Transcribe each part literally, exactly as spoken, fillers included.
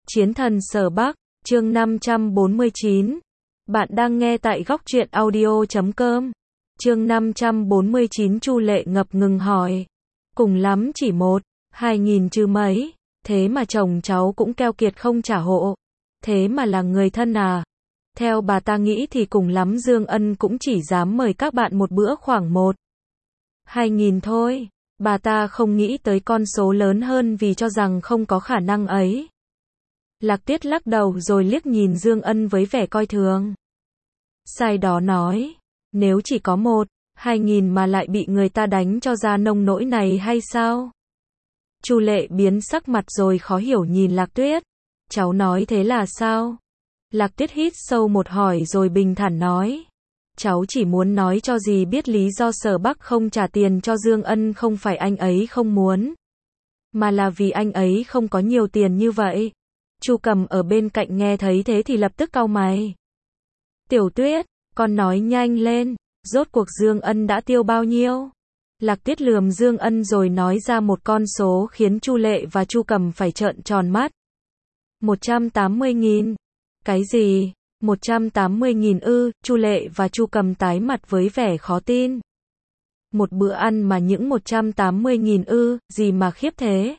Chiến thần Sở Bắc, chương năm trăm bốn mươi chín. Bạn đang nghe tại góc truyện audio chấm com. Chương năm trăm bốn mươi chín. Chu Lệ ngập ngừng hỏi. Cùng lắm chỉ một, hai nghìn chứ mấy, thế mà chồng cháu cũng keo kiệt không trả hộ. Thế mà là người thân à? Theo bà ta nghĩ thì cùng lắm Dương Ân cũng chỉ dám mời các bạn một bữa khoảng một, hai nghìn thôi. Bà ta không nghĩ tới con số lớn hơn vì cho rằng không có khả năng ấy. Lạc Tiết lắc đầu rồi liếc nhìn Dương Ân với vẻ coi thường. Sai đó nói, nếu chỉ có một, hai nghìn mà lại bị người ta đánh cho ra nông nỗi này hay sao? Chu Lệ biến sắc mặt rồi khó hiểu nhìn Lạc Tuyết. Cháu nói thế là sao? Lạc Tuyết hít sâu một hỏi rồi bình thản nói. Cháu chỉ muốn nói cho dì biết lý do Sở Bắc không trả tiền cho Dương Ân không phải anh ấy không muốn, mà là vì anh ấy không có nhiều tiền như vậy. Chu Cầm ở bên cạnh nghe thấy thế thì lập tức cau mày. Tiểu Tuyết, con nói nhanh lên, rốt cuộc Dương Ân đã tiêu bao nhiêu? Lạc Tuyết lườm Dương Ân rồi nói ra một con số khiến Chu Lệ và Chu Cầm phải trợn tròn mắt. một trăm tám mươi nghìn. Cái gì? một trăm tám mươi nghìn ư? Chu Lệ và Chu Cầm tái mặt với vẻ khó tin. Một bữa ăn mà những một trăm tám mươi nghìn ư? Gì mà khiếp thế?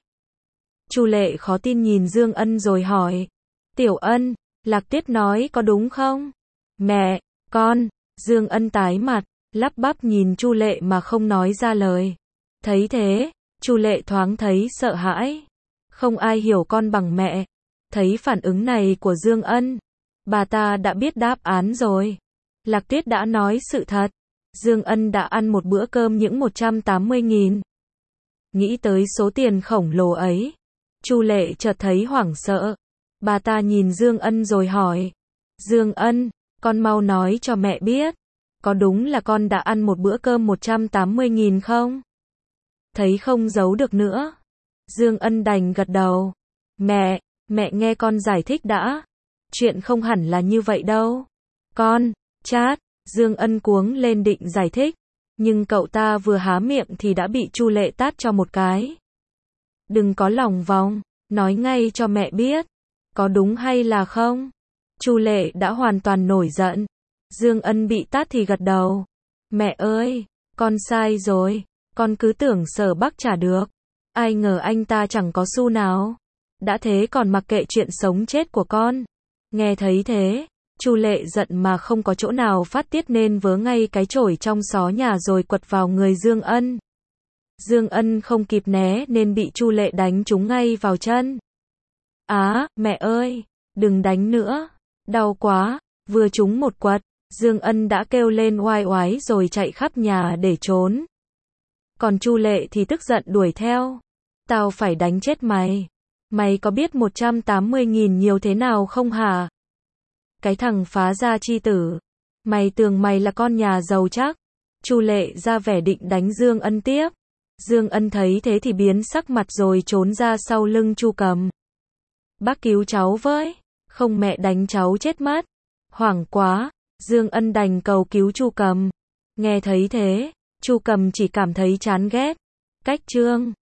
Chu Lệ khó tin nhìn Dương Ân rồi hỏi. Tiểu Ân, Lạc Tuyết nói có đúng không? Mẹ, con. Dương Ân tái mặt, lắp bắp nhìn Chu Lệ mà không nói ra lời. Thấy thế, Chu Lệ thoáng thấy sợ hãi. Không ai hiểu con bằng mẹ. Thấy phản ứng này của Dương Ân, bà ta đã biết đáp án rồi. Lạc Tuyết đã nói sự thật. Dương Ân đã ăn một bữa cơm những một trăm tám mươi nghìn. Nghĩ tới số tiền khổng lồ ấy, Chu Lệ chợt thấy hoảng sợ. Bà ta nhìn Dương Ân rồi hỏi. Dương Ân, con mau nói cho mẹ biết. Có đúng là con đã ăn một bữa cơm một trăm tám mươi nghìn không? Thấy không giấu được nữa, Dương Ân đành gật đầu. Mẹ, mẹ nghe con giải thích đã. Chuyện không hẳn là như vậy đâu. Con, chát. Dương Ân cuống lên định giải thích, nhưng cậu ta vừa há miệng thì đã bị Chu Lệ tát cho một cái. Đừng có lòng vòng, nói ngay cho mẹ biết. Có đúng hay là không? Chu Lệ đã hoàn toàn nổi giận. Dương Ân bị tát thì gật đầu. Mẹ ơi, con sai rồi. Con cứ tưởng Sở Bắc trả được. Ai ngờ anh ta chẳng có xu nào. Đã thế còn mặc kệ chuyện sống chết của con. Nghe thấy thế, Chu Lệ giận mà không có chỗ nào phát tiết nên vớ ngay cái chổi trong xó nhà rồi quật vào người Dương Ân. Dương Ân không kịp né nên bị Chu Lệ đánh trúng ngay vào chân. Á, mẹ ơi, đừng đánh nữa, đau quá. Vừa trúng một quật, Dương Ân đã kêu lên oai oái rồi chạy khắp nhà để trốn. Còn Chu Lệ thì tức giận đuổi theo. Tao phải đánh chết mày. Mày có biết một trăm tám mươi nghìn nhiều thế nào không hả? Cái thằng phá gia chi tử. Mày tưởng mày là con nhà giàu chắc. Chu Lệ ra vẻ định đánh Dương Ân tiếp. Dương Ân thấy thế thì biến sắc mặt rồi trốn ra sau lưng Chu Cầm. Bác cứu cháu với. Không mẹ đánh cháu chết mất. Hoảng quá, Dương Ân đành cầu cứu Chu Cầm. Nghe thấy thế, Chu Cầm chỉ cảm thấy chán ghét. Cách trương.